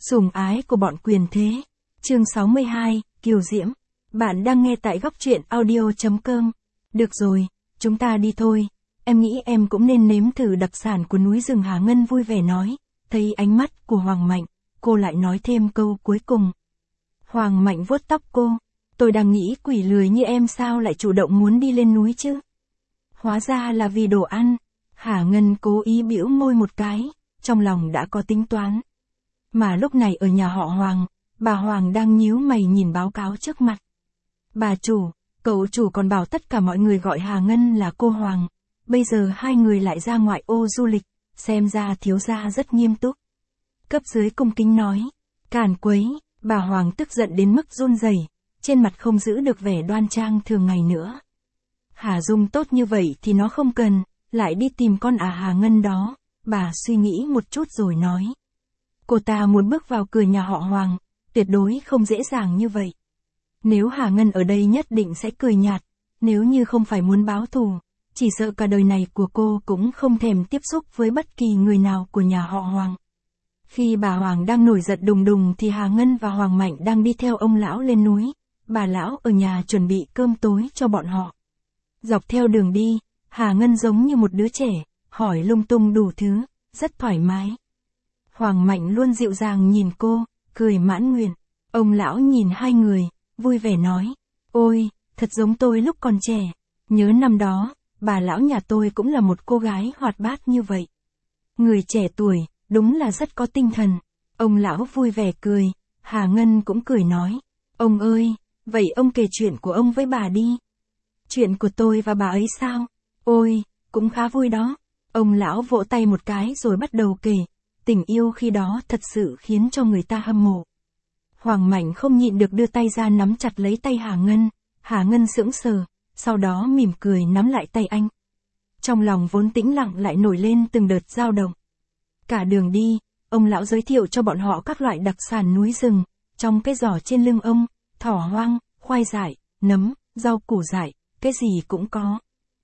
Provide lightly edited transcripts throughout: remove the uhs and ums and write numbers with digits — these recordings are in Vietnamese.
Sủng ái của bọn quyền thế. Chương 62, Kiều Diễm. Bạn đang nghe tại góc truyện audio.com. Được rồi, chúng ta đi thôi. Em nghĩ em cũng nên nếm thử đặc sản của núi rừng. Hà Ngân vui vẻ nói. Thấy ánh mắt của Hoàng Mạnh, cô lại nói thêm câu cuối cùng. Hoàng Mạnh vuốt tóc cô. Tôi đang nghĩ quỷ lười như em sao lại chủ động muốn đi lên núi chứ? Hóa ra là vì đồ ăn. Hà Ngân cố ý bĩu môi một cái, trong lòng đã có tính toán. Mà lúc này ở nhà họ Hoàng, bà Hoàng đang nhíu mày nhìn báo cáo trước mặt. Bà chủ, cậu chủ còn bảo tất cả mọi người gọi Hà Ngân là cô Hoàng. Bây giờ hai người lại ra ngoại ô du lịch, xem ra thiếu gia rất nghiêm túc. Cấp dưới cung kính nói. Càn quấy, bà Hoàng tức giận đến mức run rẩy, trên mặt không giữ được vẻ đoan trang thường ngày nữa. Hà Dung tốt như vậy thì nó không cần, lại đi tìm con Hà Ngân đó. Bà suy nghĩ một chút rồi nói. Cô ta muốn bước vào cửa nhà họ Hoàng, tuyệt đối không dễ dàng như vậy. Nếu Hà Ngân ở đây nhất định sẽ cười nhạt, nếu như không phải muốn báo thù, chỉ sợ cả đời này của cô cũng không thèm tiếp xúc với bất kỳ người nào của nhà họ Hoàng. Khi bà Hoàng đang nổi giận đùng đùng thì Hà Ngân và Hoàng Mạnh đang đi theo ông lão lên núi, bà lão ở nhà chuẩn bị cơm tối cho bọn họ. Dọc theo đường đi, Hà Ngân giống như một đứa trẻ, hỏi lung tung đủ thứ, rất thoải mái. Hoàng Mạnh luôn dịu dàng nhìn cô, cười mãn nguyện. Ông lão nhìn hai người, vui vẻ nói. Ôi, thật giống tôi lúc còn trẻ. Nhớ năm đó, bà lão nhà tôi cũng là một cô gái hoạt bát như vậy. Người trẻ tuổi, đúng là rất có tinh thần. Ông lão vui vẻ cười, Hà Ngân cũng cười nói. Ông ơi, vậy ông kể chuyện của ông với bà đi. Chuyện của tôi và bà ấy sao? Ôi, cũng khá vui đó. Ông lão vỗ tay một cái rồi bắt đầu kể. Tình yêu khi đó thật sự khiến cho người ta hâm mộ. Hoàng Mạnh không nhịn được đưa tay ra nắm chặt lấy tay Hà Ngân. Hà Ngân sững sờ, sau đó mỉm cười nắm lại tay anh. Trong lòng vốn tĩnh lặng lại nổi lên từng đợt dao động. Cả đường đi, ông lão giới thiệu cho bọn họ các loại đặc sản núi rừng. Trong cái giỏ trên lưng ông, thỏ hoang, khoai dại, nấm, rau củ dại, cái gì cũng có.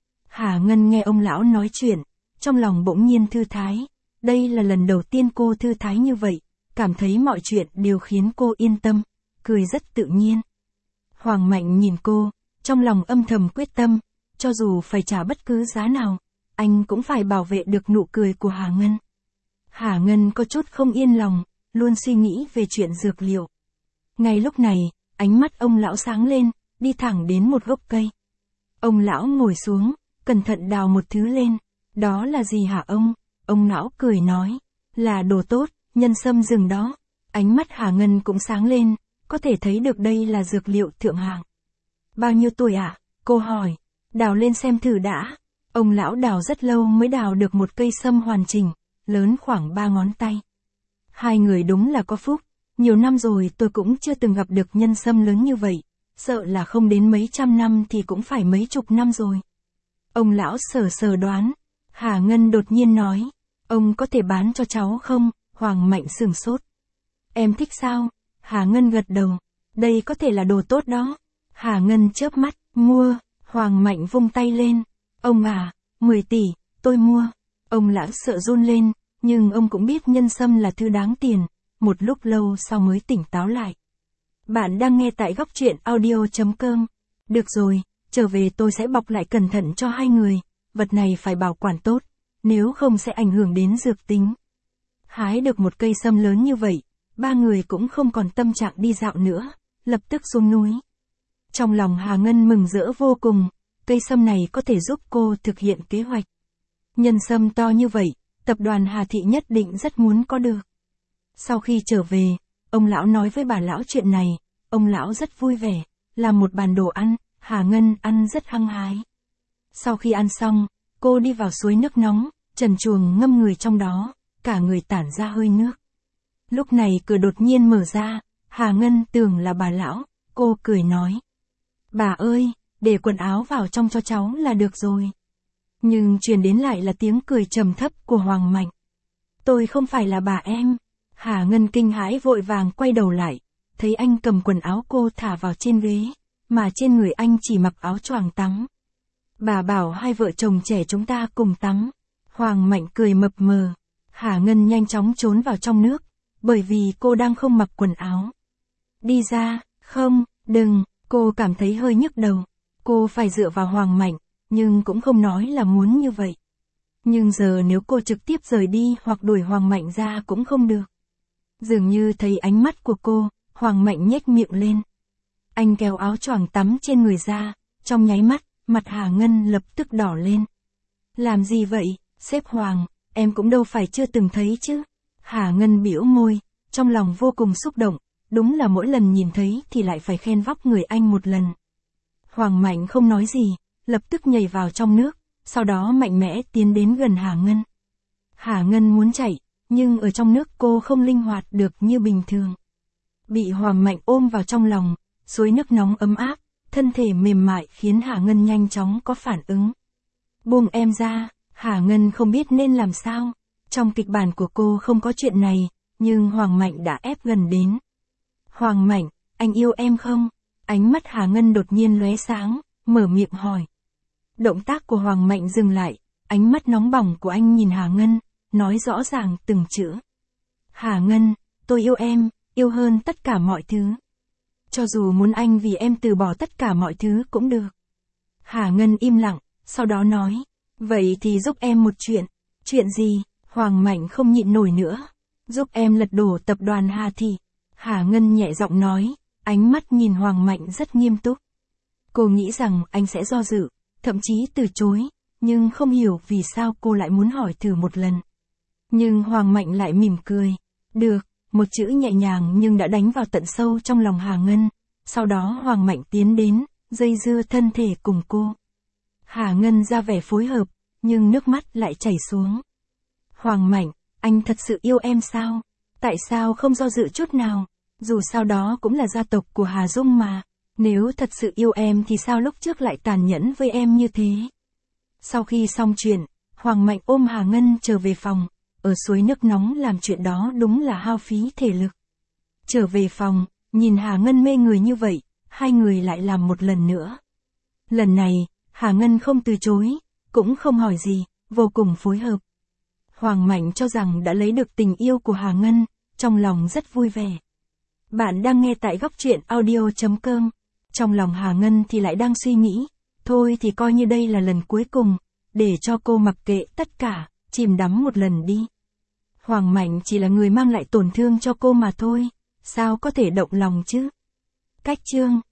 Hà Ngân nghe ông lão nói chuyện, trong lòng bỗng nhiên thư thái. Đây là lần đầu tiên cô thư thái như vậy, cảm thấy mọi chuyện đều khiến cô yên tâm, cười rất tự nhiên. Hoàng Mạnh nhìn cô, trong lòng âm thầm quyết tâm, cho dù phải trả bất cứ giá nào, anh cũng phải bảo vệ được nụ cười của Hà Ngân. Hà Ngân có chút không yên lòng, luôn suy nghĩ về chuyện dược liệu. Ngay lúc này, ánh mắt ông lão sáng lên, đi thẳng đến một gốc cây. Ông lão ngồi xuống, cẩn thận đào một thứ lên. Đó là gì hả ông? Ông lão cười nói. Là đồ tốt, nhân sâm rừng đó. Ánh mắt Hà Ngân cũng sáng lên, có thể thấy được đây là dược liệu thượng hạng. Bao nhiêu tuổi ạ? Cô hỏi. Đào lên xem thử đã. Ông lão đào rất lâu mới đào được một cây sâm hoàn chỉnh, lớn khoảng 3 ngón tay. Hai người đúng là có phúc. Nhiều năm rồi tôi cũng chưa từng gặp được nhân sâm lớn như vậy. Sợ là không đến mấy trăm năm thì cũng phải mấy chục năm rồi. Ông lão sờ sờ đoán. Hà Ngân đột nhiên nói. Ông có thể bán cho cháu không? Hoàng Mạnh sửng sốt. Em thích sao? Hà Ngân gật đầu. Đây có thể là đồ tốt đó. Hà Ngân chớp mắt. Mua. Hoàng Mạnh vung tay lên. Ông à, 10 tỷ, tôi mua. Ông lão sợ run lên, nhưng ông cũng biết nhân sâm là thứ đáng tiền. Một lúc lâu sau mới tỉnh táo lại. Bạn đang nghe tại góc truyện audio.com. Được rồi, trở về tôi sẽ bọc lại cẩn thận cho hai người. Vật này phải bảo quản tốt, nếu không sẽ ảnh hưởng đến dược tính. Hái được một cây sâm lớn như vậy, ba người cũng không còn tâm trạng đi dạo nữa, lập tức xuống núi. Trong lòng Hà Ngân mừng rỡ vô cùng, cây sâm này có thể giúp cô thực hiện kế hoạch. Nhân sâm to như vậy, tập đoàn Hà Thị nhất định rất muốn có được. Sau khi trở về, ông lão nói với bà lão chuyện này, ông lão rất vui vẻ, làm một bàn đồ ăn, Hà Ngân ăn rất hăng hái. Sau khi ăn xong, cô đi vào suối nước nóng, trần truồng ngâm người trong đó, cả người tản ra hơi nước. Lúc này cửa đột nhiên mở ra, Hà Ngân tưởng là bà lão, cô cười nói. Bà ơi, để quần áo vào trong cho cháu là được rồi. Nhưng truyền đến lại là tiếng cười trầm thấp của Hoàng Mạnh. Tôi không phải là bà em. Hà Ngân kinh hãi vội vàng quay đầu lại, thấy anh cầm quần áo cô thả vào trên ghế, mà trên người anh chỉ mặc áo choàng tắm. Bà bảo hai vợ chồng trẻ chúng ta cùng tắm. Hoàng Mạnh cười mập mờ. Hà Ngân nhanh chóng trốn vào trong nước, bởi vì cô đang không mặc quần áo. Đi ra, không, đừng, cô cảm thấy hơi nhức đầu. Cô phải dựa vào Hoàng Mạnh, nhưng cũng không nói là muốn như vậy. Nhưng giờ nếu cô trực tiếp rời đi hoặc đuổi Hoàng Mạnh ra cũng không được. Dường như thấy ánh mắt của cô, Hoàng Mạnh nhếch miệng lên. Anh kéo áo choàng tắm trên người ra, trong nháy mắt, mặt Hà Ngân lập tức đỏ lên. Làm gì vậy, sếp Hoàng, em cũng đâu phải chưa từng thấy chứ. Hà Ngân bĩu môi, trong lòng vô cùng xúc động, đúng là mỗi lần nhìn thấy thì lại phải khen vóc người anh một lần. Hoàng Mạnh không nói gì, lập tức nhảy vào trong nước, sau đó mạnh mẽ tiến đến gần Hà Ngân. Hà Ngân muốn chạy, nhưng ở trong nước cô không linh hoạt được như bình thường. Bị Hoàng Mạnh ôm vào trong lòng, suối nước nóng ấm áp, thân thể mềm mại khiến Hà Ngân nhanh chóng có phản ứng. Buông em ra, Hà Ngân không biết nên làm sao. Trong kịch bản của cô không có chuyện này, nhưng Hoàng Mạnh đã ép gần đến. Hoàng Mạnh, anh yêu em không? Ánh mắt Hà Ngân đột nhiên lóe sáng, mở miệng hỏi. Động tác của Hoàng Mạnh dừng lại, ánh mắt nóng bỏng của anh nhìn Hà Ngân, nói rõ ràng từng chữ. Hà Ngân, tôi yêu em, yêu hơn tất cả mọi thứ. Cho dù muốn anh vì em từ bỏ tất cả mọi thứ cũng được. Hà Ngân im lặng, sau đó nói, vậy thì giúp em một chuyện. Chuyện gì? Hoàng Mạnh không nhịn nổi nữa. Giúp em lật đổ tập đoàn Hà Thị. Hà Ngân nhẹ giọng nói, ánh mắt nhìn Hoàng Mạnh rất nghiêm túc. Cô nghĩ rằng anh sẽ do dự, thậm chí từ chối, nhưng không hiểu vì sao cô lại muốn hỏi thử một lần. Nhưng Hoàng Mạnh lại mỉm cười. Được, một chữ nhẹ nhàng nhưng đã đánh vào tận sâu trong lòng Hà Ngân. Sau đó Hoàng Mạnh tiến đến, dây dưa thân thể cùng cô. Hà Ngân ra vẻ phối hợp, nhưng nước mắt lại chảy xuống. Hoàng Mạnh, anh thật sự yêu em sao? Tại sao không do dự chút nào? Dù sao đó cũng là gia tộc của Hà Dung mà. Nếu thật sự yêu em thì sao lúc trước lại tàn nhẫn với em như thế? Sau khi xong chuyện, Hoàng Mạnh ôm Hà Ngân trở về phòng. Ở suối nước nóng làm chuyện đó đúng là hao phí thể lực. Trở về phòng, nhìn Hà Ngân mê người như vậy, hai người lại làm một lần nữa. Lần này, Hà Ngân không từ chối, cũng không hỏi gì, vô cùng phối hợp. Hoàng Mạnh cho rằng đã lấy được tình yêu của Hà Ngân, trong lòng rất vui vẻ. Bạn đang nghe tại góc truyện audio.com. Trong lòng Hà Ngân thì lại đang suy nghĩ, thôi thì coi như đây là lần cuối cùng, để cho cô mặc kệ tất cả, chìm đắm một lần đi. Hoàng Mạnh chỉ là người mang lại tổn thương cho cô mà thôi, sao có thể động lòng chứ? Cách chương